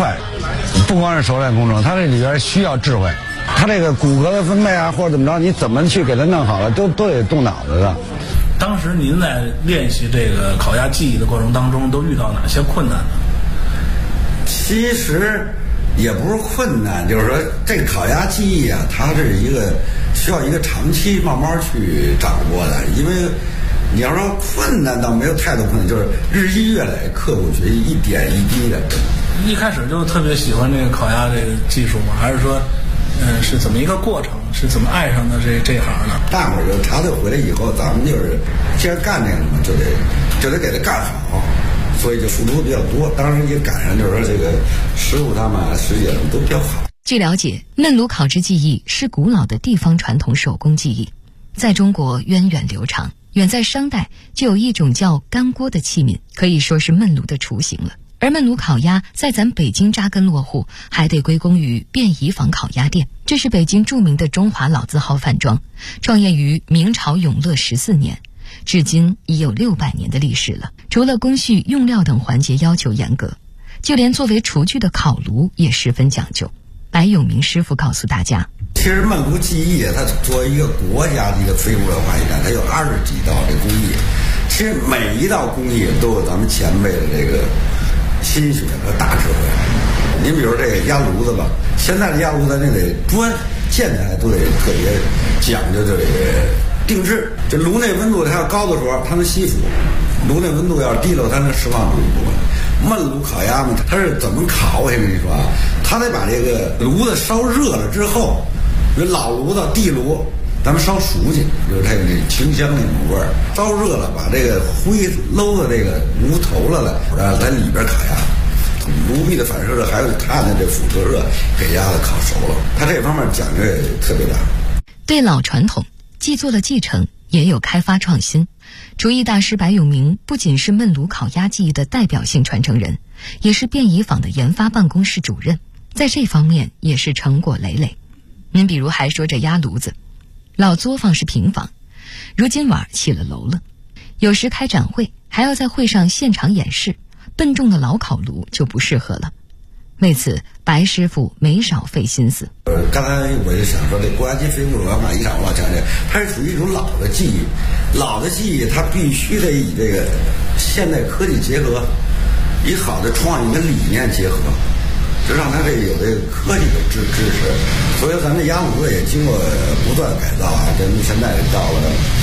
快，不光是熟练工程，它这里边需要智慧。它这个骨骼的分配啊，或者怎么着，你怎么去给它弄好了，都得动脑子的。 当时您在练习这个烤鸭技艺的过程当中，都遇到哪些困难呢？ 其实也不是困难，就是说这个烤鸭技艺啊，它是一个需要一个长期慢慢去掌握的。因为你要说困难倒没有太多困难，就是日积月累、刻苦学习，一点一滴的。 一开始就特别喜欢这个烤鸭这个技术吗？还是说，是怎么一个过程？是怎么爱上的这行呢？ 大伙儿就插队回来以后，咱们就是既然干这个嘛，就得给它干好，所以就付出比较多。当时也赶上就是说这个师傅他们师姐们都比较好。 据了解，焖炉烤制技艺是古老的地方传统手工技艺，在中国源远流长。远在商代就有一种叫干锅的器皿，可以说是焖炉的雏形了。而焖炉烤鸭在咱北京扎根落户，还得归功于便宜坊烤鸭店。这是北京著名的中华老字号饭庄，创业于明朝永乐14年，至今已有600年的历史了。除了工序、用料等环节要求严格，就连作为厨具的烤炉也十分讲究。白永明师傅告诉大家， 其实焖炉技艺它作为一个国家的一个非物质文化遗产，它有20几道这工艺。其实每一道工艺都有咱们前辈的这个心血和大智慧。您比如这个压炉子吧，现在的压炉子那得砖建起来都得特别讲究，就得定制。这炉内温度它要高的时候，它能吸附；炉内温度要低了，它能释放出一部分。焖炉烤鸭呢，它是怎么烤？我先跟你说啊，它得把这个炉子烧热了之后，有老炉子、地炉，咱们烧熟去，就是它有这清香那种味儿。烧热了，把这个灰搂到这个炉头了，然后在里边烤鸭。炉壁的反射热还有它的这辐射热，给鸭子烤熟了。它这方面讲究也特别大。 对老传统既做了继承，也有开发创新。厨艺大师白永明不仅是焖炉烤鸭技艺的代表性传承人，也是便宜坊的研发办公室主任，在这方面也是成果累累。您比如还说这鸭炉子，老作坊是平房，如今晚起了楼了，有时开展会还要在会上现场演示，笨重的老烤炉就不适合了。为此，白师傅没少费心思。 刚才我就想说，这国家级非物质文化遗产，我老强调，它是属于一种老的技艺。老的技艺，它必须得以这个现代科技结合，以好的创意跟理念结合，就让它这有这个科技的支持。所以咱这鸭炉子也经过不断改造啊，这现在到了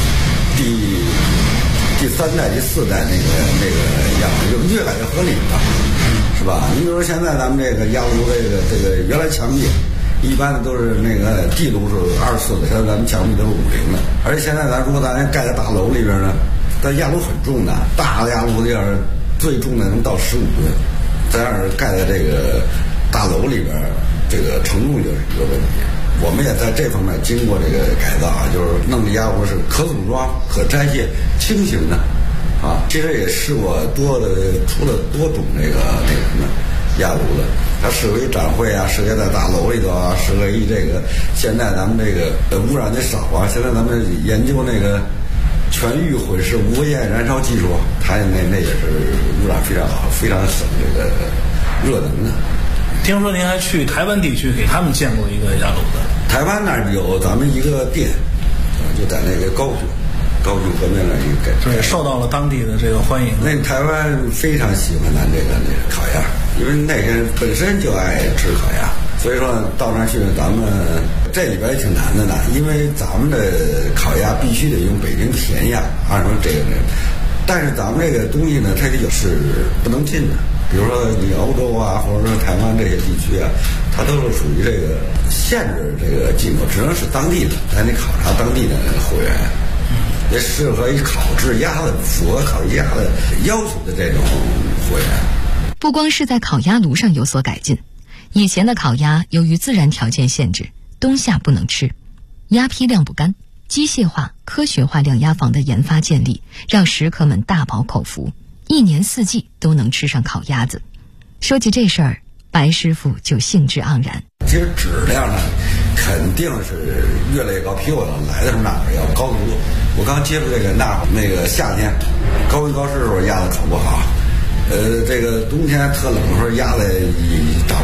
第3代、第4代那个样子，就越来越合理了，是吧？你比如说现在咱们这个鸭炉这个原来墙壁一般的都是那个地炉是24的，现在咱们墙壁都是50的。而且现在如果咱盖在大楼里边呢，咱鸭炉很重的，大的鸭炉要是最重的能到15吨，咱要是盖在这个大楼里边，这个承重就是一个问题。我们也在这方面经过这个改造啊，就是弄的鸭炉是可组装、可拆卸、轻型的啊。其实也试过出了多种那个什么鸭炉子，它适合于展会啊，适合在大楼里头啊，适合于这个现在咱们这个污染的少啊。现在咱们研究那个全域混式无烟燃烧技术，它那也是污染非常好，非常省这个热能的。 听说您还去台湾地区给他们建过一个鸭炉子。 台湾那儿有咱们一个店，就在那个高雄河边那儿一个， 对，受到了当地的这个欢迎。 那台湾非常喜欢咱这个烤鸭，因为那些人本身就爱吃烤鸭，所以说到那儿去，咱们这里边也挺难的呢，因为咱们的烤鸭必须得用北京甜鸭，按说这个，但是咱们这个东西呢，它是不能进的。比如说你欧洲啊，或者说台湾这些地区啊，它都是属于这个限制这个进口，只能是当地的，咱得考察当地的货源，也适合于烤制鸭的、符合烤制鸭的要求的这种货源。 不光是在烤鸭炉上有所改进，以前的烤鸭由于自然条件限制，冬夏不能吃，鸭坯晾不干，机械化、科学化晾鸭房的研发建立，让食客们大饱口福。1年4季都能吃上烤鸭子。说起这事儿，白师傅就兴致盎然。 其实质量呢，肯定是越来越高，比我来的时候那会儿要高得多。我刚接触这个那个夏天高温高湿的时候，鸭子烤不好。这个冬天特冷的时候，鸭子一长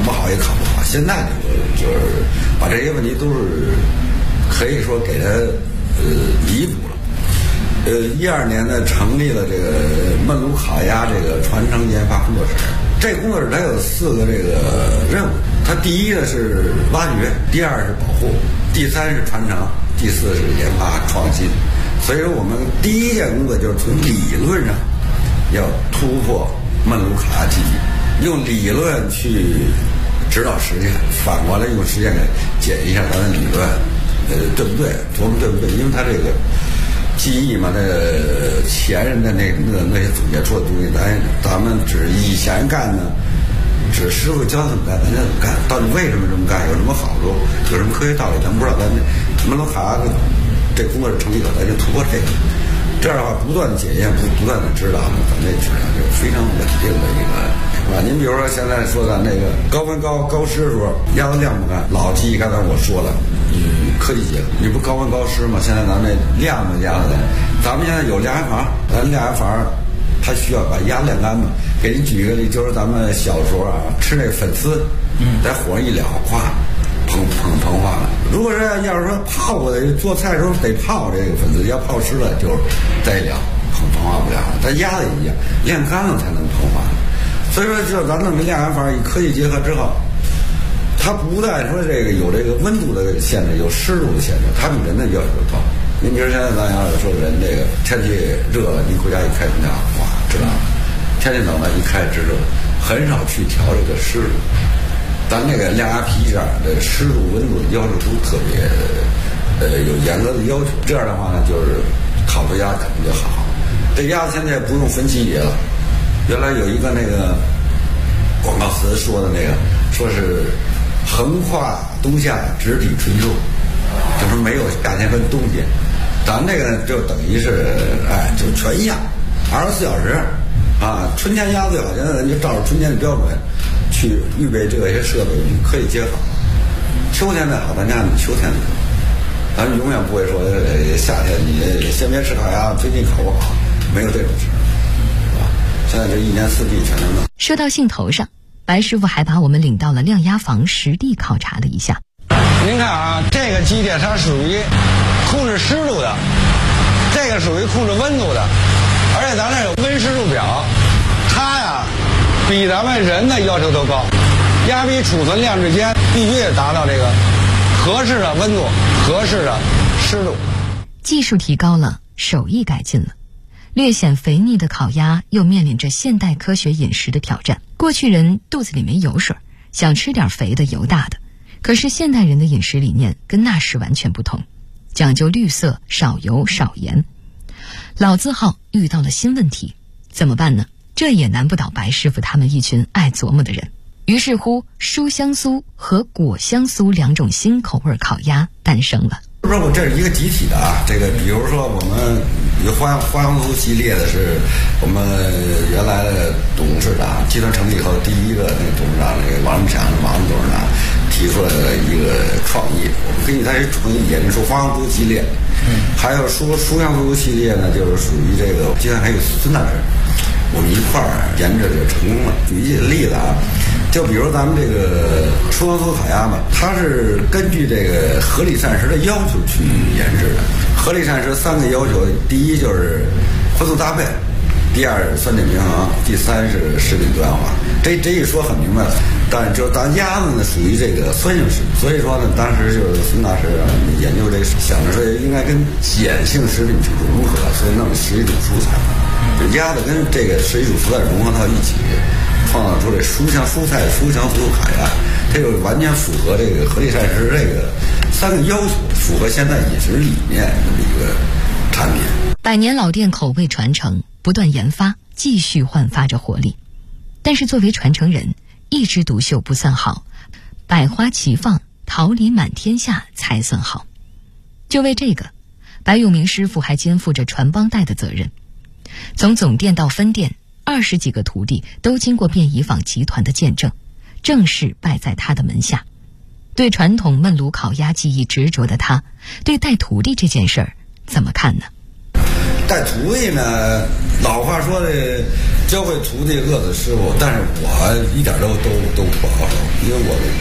现在就是把这些问题都是可以说给他弥补了。12年呢，成立了这个焖炉烤鸭这个传承研发工作室。这个工作室它有4个这个任务，它第一呢是挖掘，第2是保护，第3是传承，第4是研发创新。所以说我们第一件工作就是从理论上要突破焖炉烤鸭技艺，用理论去指导实践，反过来用实践来检验一下咱的理论对不对，琢磨对不对，因为它这个记忆嘛，那前人的那些总结出的东西，咱们只以前干呢，只师傅教怎么干，咱就怎么干。到底为什么这么干？有什么好处？有什么科学道理？咱不知道。咱焖炉烤鸭这工作是成立了，咱就突破这个。这样的话，不断的检验，不断的指导，咱这质量就非常稳定的一个，是吧？您比如说现在说的那个高温高湿的时候，鸭子晾不干，老记忆刚才我说了。科技结合，你不高温高湿吗？现在咱们晾的鸭子，咱们现在有晾鸭房，咱晾鸭房，它需要把鸭晾干嘛。给你举一个例，就是咱们小时候啊，吃那粉丝，在火上一燎，咵，膨化了。如果是要是说泡过的，做菜的时候得泡这个粉丝，要泡湿了就再一燎，膨化不了了。但鸭子也一样，晾干了才能膨化。所以说，就咱弄这晾鸭房，与科技结合之后。它不但说这个有这个温度的限制，有湿度的限制，它比人的要求高。您比如现在咱要是说人这个天气热了，您回家一开空调，哇，知道了；天气冷了，一开制热，很少去调这个湿度。咱那个晾鸭皮这样的湿度、温度的要求都特别有严格的要求。这样的话呢，就是烤出鸭肯定就好。这鸭子现在不用分级别了，原来有一个那个广告词说的那个，说是。横跨冬夏，直抵春秋，就是没有夏天跟冬天。咱这个就等于是，就全一样，24小时啊。春天鸭子好，现在咱就照着春天的标准去预备这些设备，可以接好。秋天的好，咱家秋天的，咱们永远不会说夏天你先别吃烤鸭，最近烤不好，没有这种事，是吧？现在这一年四季全能弄。 说到兴头上。白师傅还把我们领到了晾鸭房实地考察了一下。 您看啊，这个机械它属于控制湿度的，这个属于控制温度的，而且咱这有温湿度表，它呀比咱们人的要求都高。鸭皮储存量之间必须得达到这个合适的温度、合适的湿度。 技术提高了，手艺改进了。略显肥腻的烤鸭又面临着现代科学饮食的挑战。过去人肚子里没油水，想吃点肥的油大的，可是现代人的饮食理念跟那时完全不同，讲究绿色、少油、少盐。老字号遇到了新问题，怎么办呢？这也难不倒白师傅他们一群爱琢磨的人。于是乎，书香酥和果香酥2种新口味烤鸭诞生了。 不是，我这是一个集体的啊。这个比如说我们有花香酥系列的是我们原来的董事长集团成立以后第一个那个董事长那个王志强王董事长提出来的一个创意，我们根据他这创意研究出花香酥系列，还有书香酥系列呢，就是属于这个集团还有孙大师，我们一块儿研制就成功了。举一例子啊。就比如咱们这个书香酥烤鸭嘛，它是根据这个合理膳食的要求去研制的。合理膳食3个要求，第一就是荤素搭配，第2是酸碱平衡，第3是食品多样化。这一说很明白了。但就咱鸭子呢属于这个酸性食品，所以说呢，当时就是孙大师研究这个，想着说应该跟碱性食品去融合，所以弄11种蔬菜，鸭子跟这个11种蔬菜融合到一起。创造出这书香蔬菜书香酥烤鸭，这就完全符合这个合理膳食这个3个要求，符合现在饮食理念的一个产品。 100年老店口味传承，不断研发，继续焕发着活力。但是作为传承人，一枝独秀不算好，百花齐放，桃李满天下才算好。就为这个，白永明师傅还肩负着传帮带的责任。从总店到分店，20几个徒弟都经过便宜坊集团的见证，正式拜在他的门下。对传统焖炉烤鸭技艺执着的他，对带徒弟这件事儿怎么看呢？ 带徒弟呢，老话说的教会徒弟饿死师傅，但是我一点都不好受，因为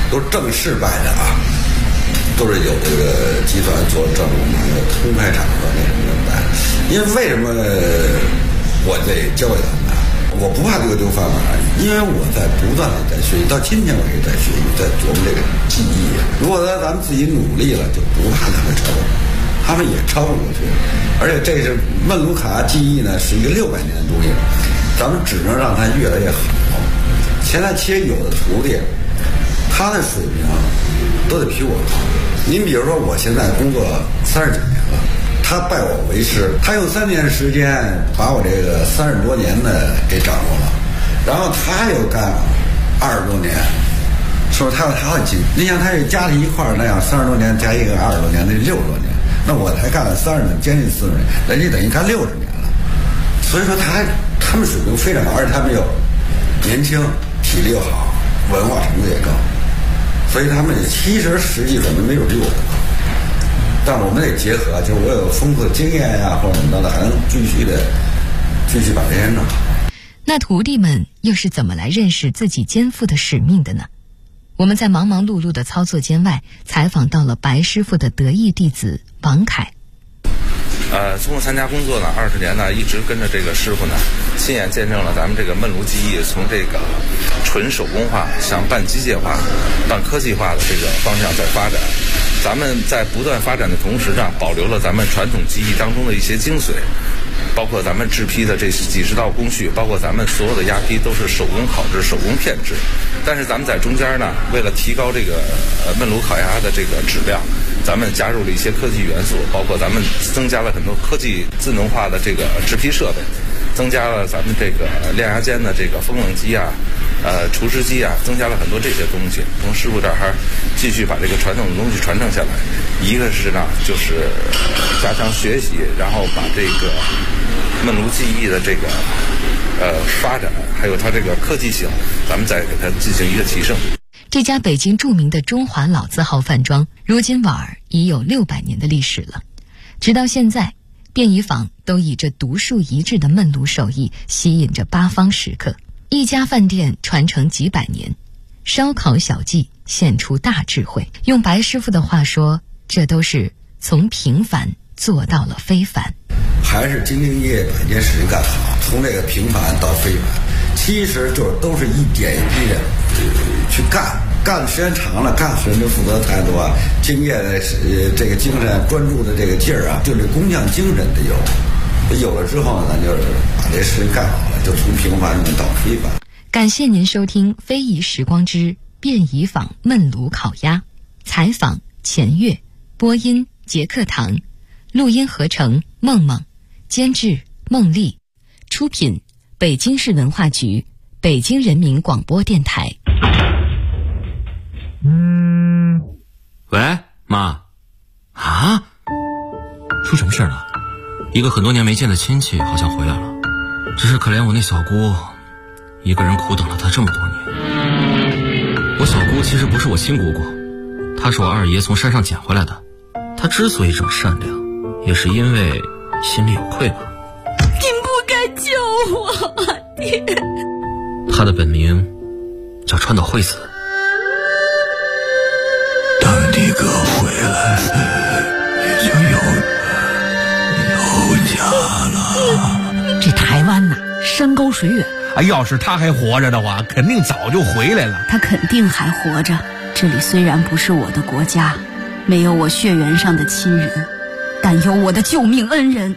都是正式摆的啊，都是有这个集团做正公开场合那什么的摆。因为为什么我得教给他们？我不怕这个丢饭碗，因为我在不断的在学习，到今天我也在学习，在琢磨这个技艺。如果说咱们自己努力了，就不怕他们超过，他们也超不过去。而且这是焖炉烤鸭技艺呢，是一个600年的东西，咱们只能让它越来越好。现在其实有的徒弟，他的水平都得比我高。您比如说，我现在工作39年了。他拜我为师，他用3年时间把我这个30多年的给掌握了，然后他又干20多年，是不是？他会进。你想，他是加在一块儿那样，30多年加一个20多年，那60多年。那我才干了30年，将近40年，人家等于干60年了。所以说他们水平非常高，而且他们又年轻，体力又好，文化程度也高，所以他们其实实际可能没有比我的高。但我们得结合，就是我有丰富的经验呀，或者怎么着的，还能继续把这些弄好。 那徒弟们又是怎么来认识自己肩负的使命的呢？我们在忙忙碌碌的操作间外，采访到了白师傅的得意弟子王凯。 从我参加工作呢20年呢，一直跟着这个师傅呢，亲眼见证了咱们这个焖炉技艺从这个纯手工化向半机械化、半科技化的这个方向在发展。咱们在不断发展的同时呢，保留了咱们传统技艺当中的一些精髓，包括咱们制坯的这几十道工序，包括咱们所有的压坯都是手工烤制、手工片制。但是咱们在中间呢，为了提高这个焖炉烤鸭的这个质量，咱们加入了一些科技元素，包括咱们增加了很多科技智能化的这个制坯设备，增加了咱们这个晾鸭间的这个风冷机啊、除湿机啊，增加了很多这些东西。从师傅这儿还继续把这个传统的东西传承下来。一个是呢，就是加强学习，然后把这个焖炉技艺的这个发展，还有它这个科技性，咱们再给它进行一个提升。 这家北京著名的中华老字号饭庄，如今碗儿已有600年的历史了。直到现在，便宜坊都以这独树一帜的焖炉手艺吸引着八方食客。一家饭店传承几百年，烧烤小技现出大智慧。用白师傅的话说，这都是从平凡做到了非凡。 还是兢兢业业把一件事情干好，从这个平凡到非凡，其实就是都是一点一滴的去干。干的时间长了，干活人就负责太多啊，敬业的这个精神，专注的这个劲儿啊，就这工匠精神得有了之后呢，咱就是把这事情干好了，就从平凡到非凡。 感谢您收听《非遗时光之便宜坊焖炉烤鸭》，采访钱月，播音杰克堂，录音合成梦梦，监制孟丽，出品北京市文化局、北京人民广播电台。 喂，妈。啊？出什么事了？一个很多年没见的亲戚好像回来了，只是可怜我那小姑一个人苦等了他这么多年。我小姑其实不是我亲姑姑，她是我二爷从山上捡回来的。她之所以这么善良，也是因为心里有愧吧。 您不该救我，爹。 她的本名叫川岛惠子。 等你哥回来，你就有家了。 这台湾呐，山高水远。 要是他还活着的话，肯定早就回来了。 他肯定还活着。这里虽然不是我的国家，没有我血缘上的亲人，但有我的救命恩人。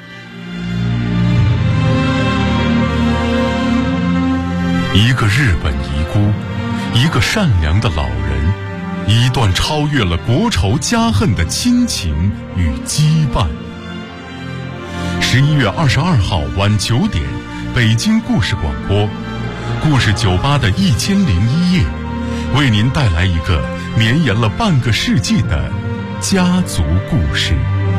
一个日本遗孤，一个善良的老人，一段超越了国仇家恨的亲情与羁绊。11月22号晚9点，北京故事广播，故事酒吧的1001夜，为您带来一个绵延了半个世纪的家族故事。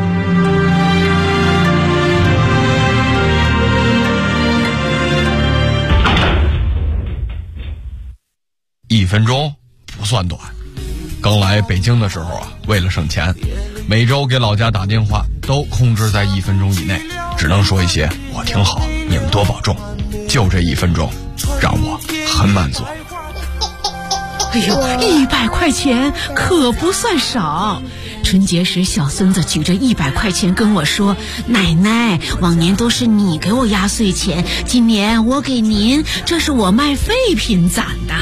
1分钟不算短。刚来北京的时候啊，为了省钱，每周给老家打电话都控制在1分钟以内，只能说一些我挺好，你们多保重。就这1分钟，让我很满足。 哎呦，100块钱可不算少。春节时，小孙子举着100块钱跟我说：“奶奶，往年都是你给我压岁钱，今年我给您，这是我卖废品攒的。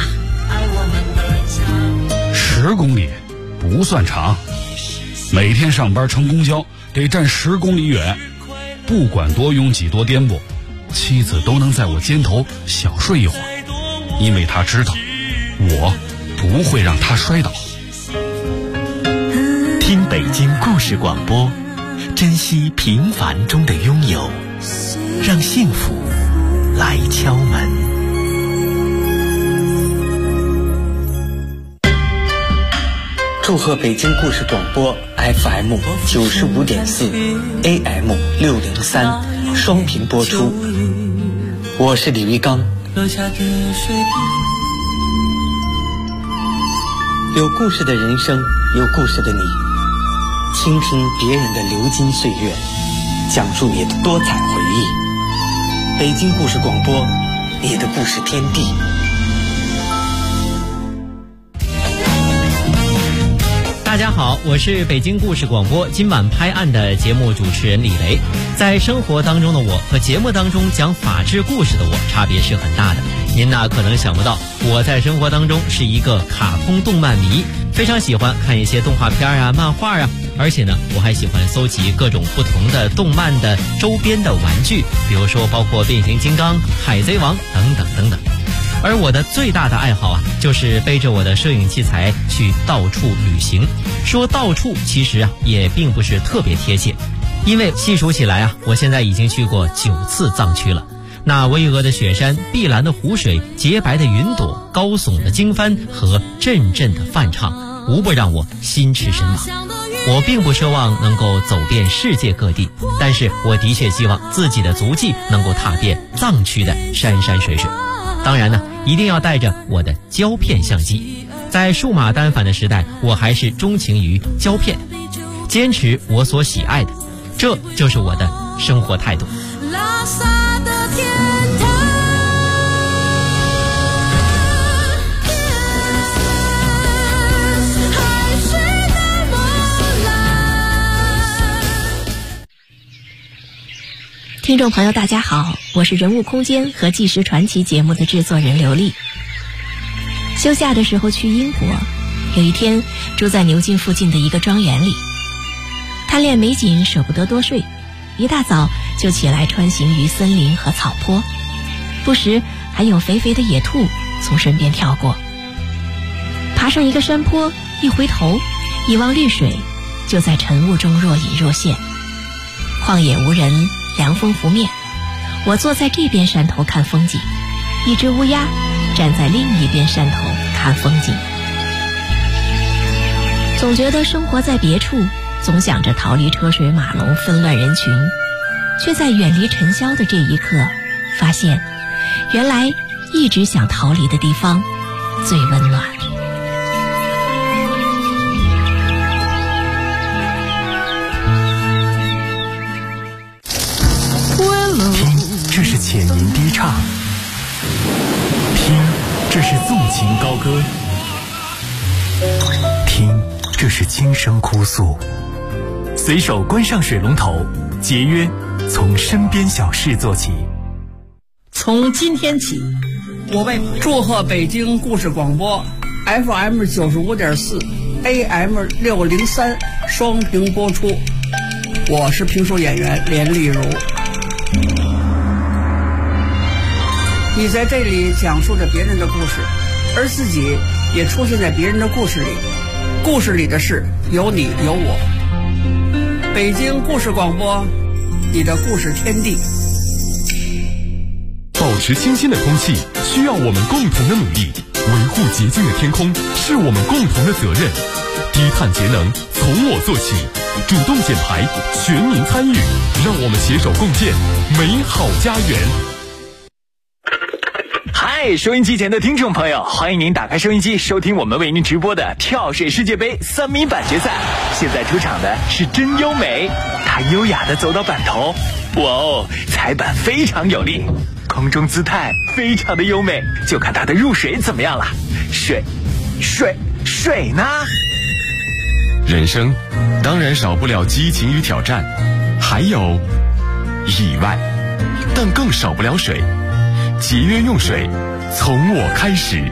”10公里不算长，每天上班乘公交得站10公里远，不管多拥挤多颠簸，妻子都能在我肩头小睡一会儿，因为她知道我不会让她摔倒。 听北京故事广播，珍惜平凡中的拥有，让幸福来敲门。祝贺北京故事广播 FM 95.4 AM 603双频播出，我是李玉刚。有故事的人生，有故事的你，倾听别人的流金岁月，讲述你的多彩回忆。北京故事广播，你的故事天地。 大家好，我是北京故事广播今晚拍案的节目主持人李雷。在生活当中的我和节目当中讲法治故事的我差别是很大的。您呢可能想不到，我在生活当中是一个卡通动漫迷，非常喜欢看一些动画片啊、漫画啊，而且呢我还喜欢搜集各种不同的动漫的周边的玩具，比如说包括变形金刚、海贼王等等等等。而我的最大的爱好啊，就是背着我的摄影器材去到处旅行。说到处其实啊也并不是特别贴切，因为细数起来啊，我现在已经去过9次藏区了。那巍峨的雪山、碧蓝的湖水、洁白的云朵、高耸的经幡和阵阵的梵唱，无不让我心驰神往。我并不奢望能够走遍世界各地，但是我的确希望自己的足迹能够踏遍藏区的山山水水。当然呢，一定要带着我的胶片相机。在数码单反的时代，我还是钟情于胶片，坚持我所喜爱的，这就是我的生活态度。拉萨的天堂，海水的波澜。 听众朋友大家好，我是人物空间和纪实传奇节目的制作人刘丽。休假的时候去英国，有一天住在牛津附近的一个庄园里，贪恋美景舍不得多睡，一大早就起来穿行于森林和草坡，不时还有肥肥的野兔从身边跳过。爬上一个山坡，一回头一望绿水，就在晨雾中若隐若现。旷野无人，凉风拂面，我坐在这边山头看风景，一只乌鸦站在另一边山头看风景。总觉得生活在别处，总想着逃离车水马龙、纷乱人群，却在远离尘嚣的这一刻，发现原来一直想逃离的地方最温暖。 听，这是浅吟低唱；听，这是纵情高歌；听，这是轻声哭诉。随手关上水龙头，节约从身边小事做起。 从今天起，我为祝贺北京故事广播 FM 95.4 AM 603双屏播出。我是评书演员连丽如。你在这里讲述着别人的故事，而自己也出现在别人的故事里。故事里的事有你有我。北京故事广播，你的故事天地。 保持清新的空气需要我们共同的努力，维护洁净的天空是我们共同的责任。低碳节能从我做起，主动减排，全民参与，让我们携手共建美好家园。 嗨，收音机前的听众朋友，欢迎您打开收音机收听我们为您直播的跳水世界杯3米板决赛。现在出场的是真优美，她优雅地走到板头，哇哦，踩板非常有力，空中姿态非常的优美，就看她的入水怎么样了。水水呢？ 人生当然少不了激情与挑战，还有意外，但更少不了水。节约用水，从我开始。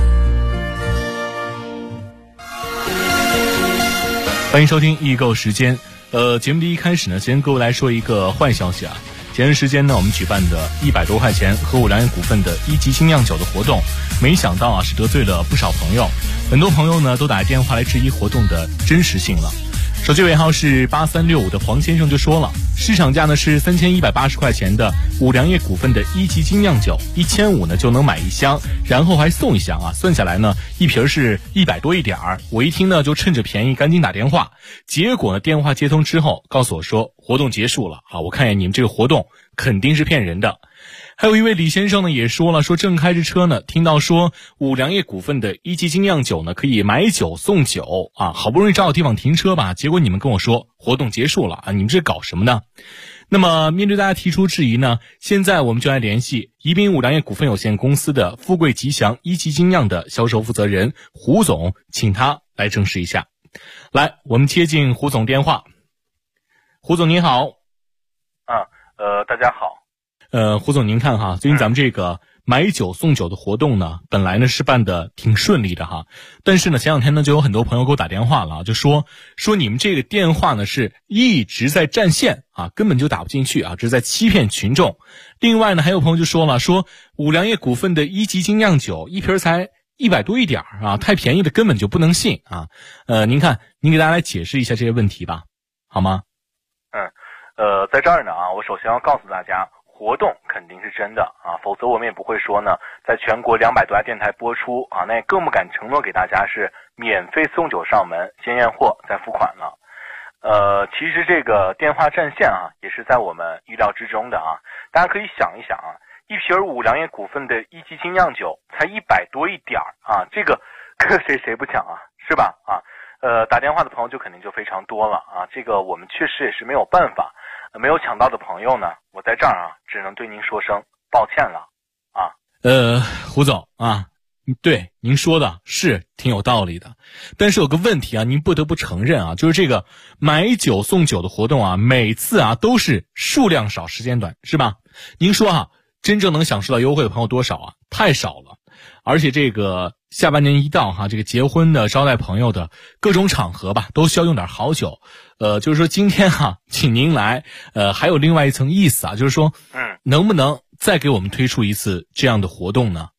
欢迎收听易购时间。节目的一开始呢，先跟各位来说一个坏消息啊。前段时间呢，我们举办的100多块钱和五粮液股份的1级精酿酒的活动，没想到啊是得罪了不少朋友，很多朋友呢都打电话来质疑活动的真实性了。手机尾号是8365的黄先生就说了，市场价呢是3180块钱的五粮液股份的1级精酿酒，1500呢就能买1箱，然后还送1箱啊，算下来呢一瓶是100多一点儿。我一听呢就趁着便宜赶紧打电话，结果呢电话接通之后告诉我说活动结束了啊，我看见你们这个活动肯定是骗人的。还有一位李先生呢也说了，说正开着车呢，听到说五粮液股份的1级精酿酒呢可以买酒送酒啊，好不容易找到地方停车吧，结果你们跟我说活动结束了啊，你们这搞什么呢？那么面对大家提出质疑呢，现在我们就来联系宜宾五粮液股份有限公司的富贵吉祥1级精酿的销售负责人胡总，请他来证实一下。来，我们接进胡总电话。胡总您好。 大家好。 胡总您看哈，最近咱们这个买酒送酒的活动呢，本来呢是办的挺顺利的哈，但是呢前两天呢就有很多朋友给我打电话了，就说你们这个电话呢是一直在占线啊，根本就打不进去啊，这是在欺骗群众。另外呢还有朋友就说了，说五粮液股份的1级精酿酒一瓶才100多一点啊，太便宜的根本就不能信啊。您看您给大家来解释一下这些问题吧，好吗？ 在这儿呢啊，我首先要告诉大家，活动肯定是真的啊，否则我们也不会说呢，在全国200多家电台播出啊，那也更不敢承诺给大家是免费送酒上门，先验货再付款了。其实这个电话占线啊，也是在我们意料之中的啊。大家可以想一想啊，一瓶五粮液股份的1级精酿酒才100多一点啊，这个谁不抢啊，是吧？啊，打电话的朋友就肯定就非常多了啊，这个我们确实也是没有办法。没有抢到的朋友呢，我在这儿啊，只能对您说声抱歉了啊。 胡总啊，对您说的是挺有道理的，但是有个问题啊，您不得不承认啊，就是这个买酒送酒的活动啊，每次啊都是数量少时间短，是吧？您说啊，真正能享受到优惠的朋友多少啊？太少了。而且这个下半年一到哈，这个结婚的、招待朋友的各种场合吧，都需要用点好酒。就是说今天哈，请您来，还有另外一层意思啊，就是说，能不能再给我们推出一次这样的活动呢？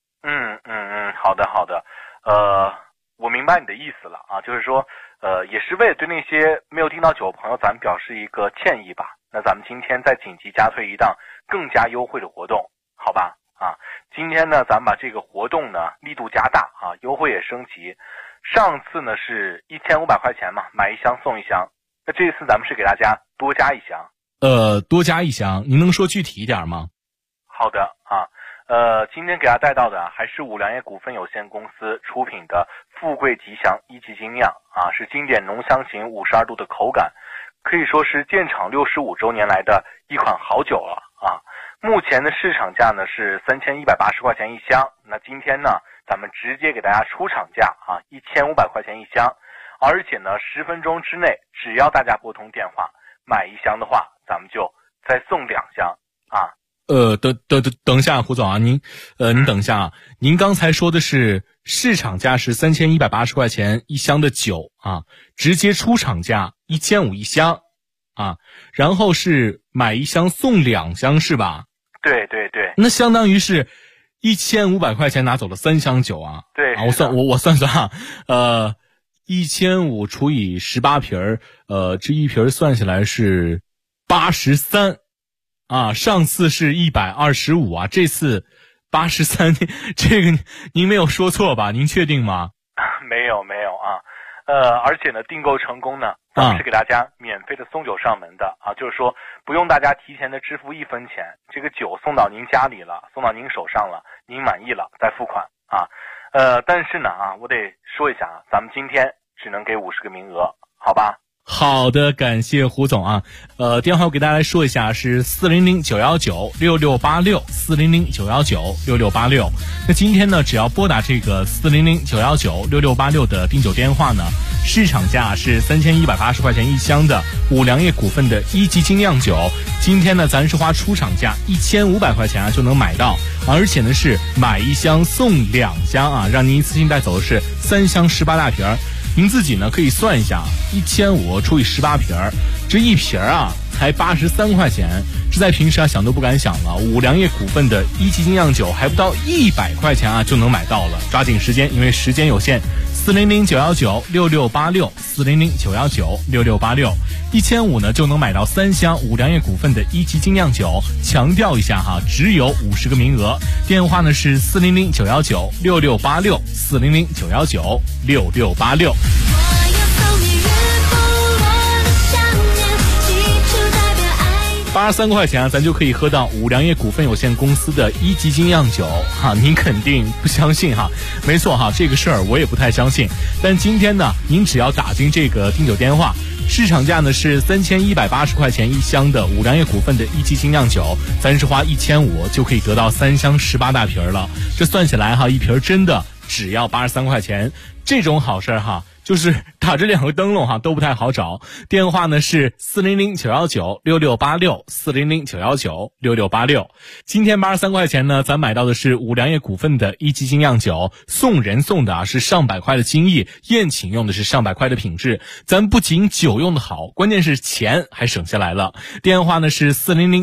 好的，我明白你的意思了啊，就是说，也是为了对那些没有订到酒的朋友，咱们表示一个歉意吧。那咱们今天再紧急加推一档更加优惠的活动，好吧？啊，今天呢，咱们把这个活动呢力度加大啊，优惠也升级。上次呢是1500块钱嘛，买1箱送1箱。那这次咱们是给大家多加1箱。 多加1箱，您能说具体一点吗？ 好的啊，今天给大家带到的还是五粮液股份有限公司出品的富贵吉祥1级精酿啊，是经典浓香型52度的口感，可以说是建厂65周年来的一款好酒了啊。目前的市场价呢是3180块钱1箱，那今天呢咱们直接给大家出厂价啊，1500块钱1箱，而且呢10分钟之内，只要大家拨通电话买1箱的话，咱们就再送2箱啊。 等一下，胡总啊，您等一下啊，您刚才说的是市场价是3180块钱1箱的酒啊，直接出厂价1500 1箱啊，然后是买1箱送2箱是吧？ 对， 那相当于是1500块钱拿走了3箱酒啊。 对啊，我算啊，1500除以18瓶这一瓶算下来是83啊，上次是125啊，这次83，这个您没有说错吧？您确定吗？ 没有啊。而且呢，订购成功呢，咱们是给大家免费的送酒上门的啊，就是说不用大家提前的支付1分钱，这个酒送到您家里了，送到您手上了，您满意了再付款啊。但是呢啊，我得说一下啊，咱们今天只能给50个名额，好吧？ 好的，感谢胡总啊。电话我给大家来说一下，是400-919-6686，400-919-6686。那今天呢，只要拨打这个400-919-6686的订酒电话呢，市场价是3180块钱一箱的五粮液股份的一级精酿酒。今天呢，咱是花出厂价1500块钱啊就能买到，而且呢是买一箱送2箱啊，让您一次性带走的是3箱18大瓶儿。您自己呢可以算一下，1500除以18瓶儿，这一瓶儿啊才83块钱，这在平时啊想都不敢想了。五粮液股份的一级精酿酒还不到100块钱啊就能买到了，抓紧时间，因为时间有限。400-919-6686，400-919-6686，1500呢就能买到3箱五粮液股份的一级精酿酒。强调一下哈，只有50个名额。电话呢是400-919-6686，400-919-6686。83块钱啊，咱就可以喝到五粮液股份有限公司的一级精酿酒哈，您肯定不相信哈？没错哈，这个事儿我也不太相信。但今天呢，您只要打进这个订酒电话，市场价呢是3180块钱一箱的五粮液股份的一级精酿酒，咱是花1500就可以得到3箱18大瓶了。这算起来哈，一瓶真的只要83块钱，这种好事哈。就是打这2个灯笼哈都不太好找。电话呢是400-919-6686，400-919-6686。今天83块钱呢，咱买到的是五粮液股份的一级精酿酒，送人送的啊是上百块的精益，宴请用的是上百块的品质。咱不仅酒用的好，关键是钱还省下来了。电话呢是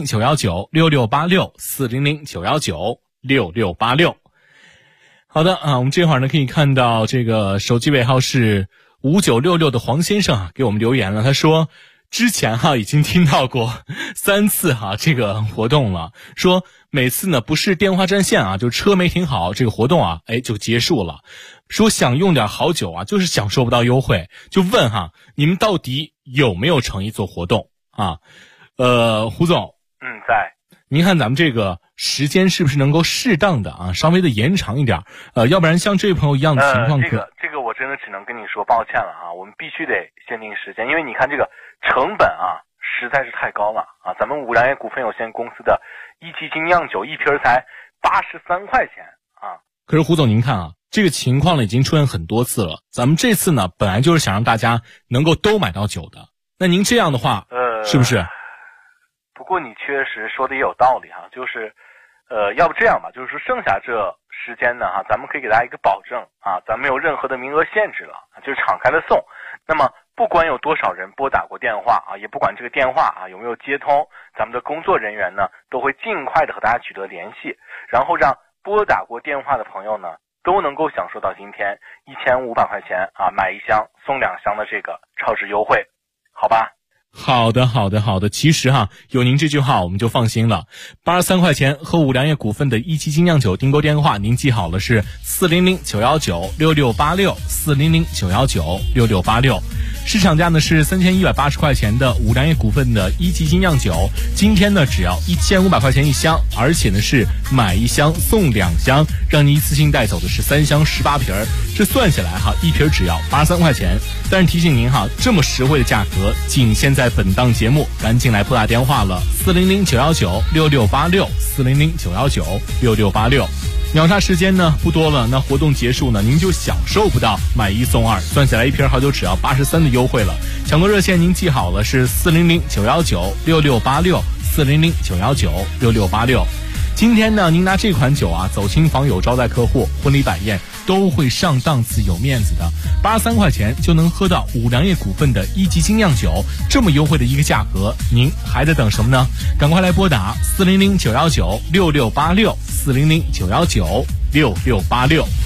400-919-6686，400-919-6686。好的啊，我们这会儿呢可以看到这个手机尾号是5966的黄先生啊给我们留言了，他说之前哈已经听到过3次哈这个活动了，说每次呢不是电话占线啊，就车没停好，这个活动啊就结束了。说想用点好酒啊，就是享受不到优惠，就问哈你们到底有没有诚意做活动啊？胡总， 在。 您看咱们这个时间是不是能够适当的啊，稍微的延长一点？要不然像这位朋友一样的情况， 这个我真的只能跟你说抱歉了啊，我们必须得限定时间，因为你看这个成本啊实在是太高了啊。咱们五粮液股份有限公司的一级精酿酒一瓶才83块钱啊。 可是胡总您看啊，这个情况呢已经出现很多次了，咱们这次呢本来就是想让大家能够都买到酒的，那您这样的话是不是？ 不过你确实说的也有道理哈，就是要不这样吧，就是说剩下这时间呢哈，咱们可以给大家一个保证啊，咱没有任何的名额限制了，就是敞开的送。那么不管有多少人拨打过电话啊，也不管这个电话啊有没有接通，咱们的工作人员呢都会尽快的和大家取得联系，然后让拨打过电话的朋友呢都能够享受到今天1500块钱啊买1箱送2箱的这个超值优惠，好吧？ 好的，其实哈，有您这句话我们就放心了。83块钱和五粮液股份的一级精酿酒订购电话，您记好了是400-919-6686，400-919-6686。市场价呢是3180块钱的五粮液股份的一级精酿酒，今天呢只要1500块钱一箱，而且呢是买1箱送2箱，让您一次性带走的是3箱18瓶儿，这算下来哈，一瓶只要83块钱。但是提醒您哈，这么实惠的价格仅限在本档节目，赶紧来拨打电话了，400-919-6686，400-919-6686。秒杀时间呢不多了，那活动结束呢，您就享受不到买1送2，算下来一瓶好酒只要83的优惠了。抢购热线您记好了是400-919-6686，400-919-6686。今天呢，您拿这款酒啊走亲访友、招待客户、婚礼摆宴都会上档次、有面子的。83块钱就能喝到五粮液股份的一级精酿酒，这么优惠的一个价格，您还在等什么呢？赶快来拨打400-919-6686，400-919-6686。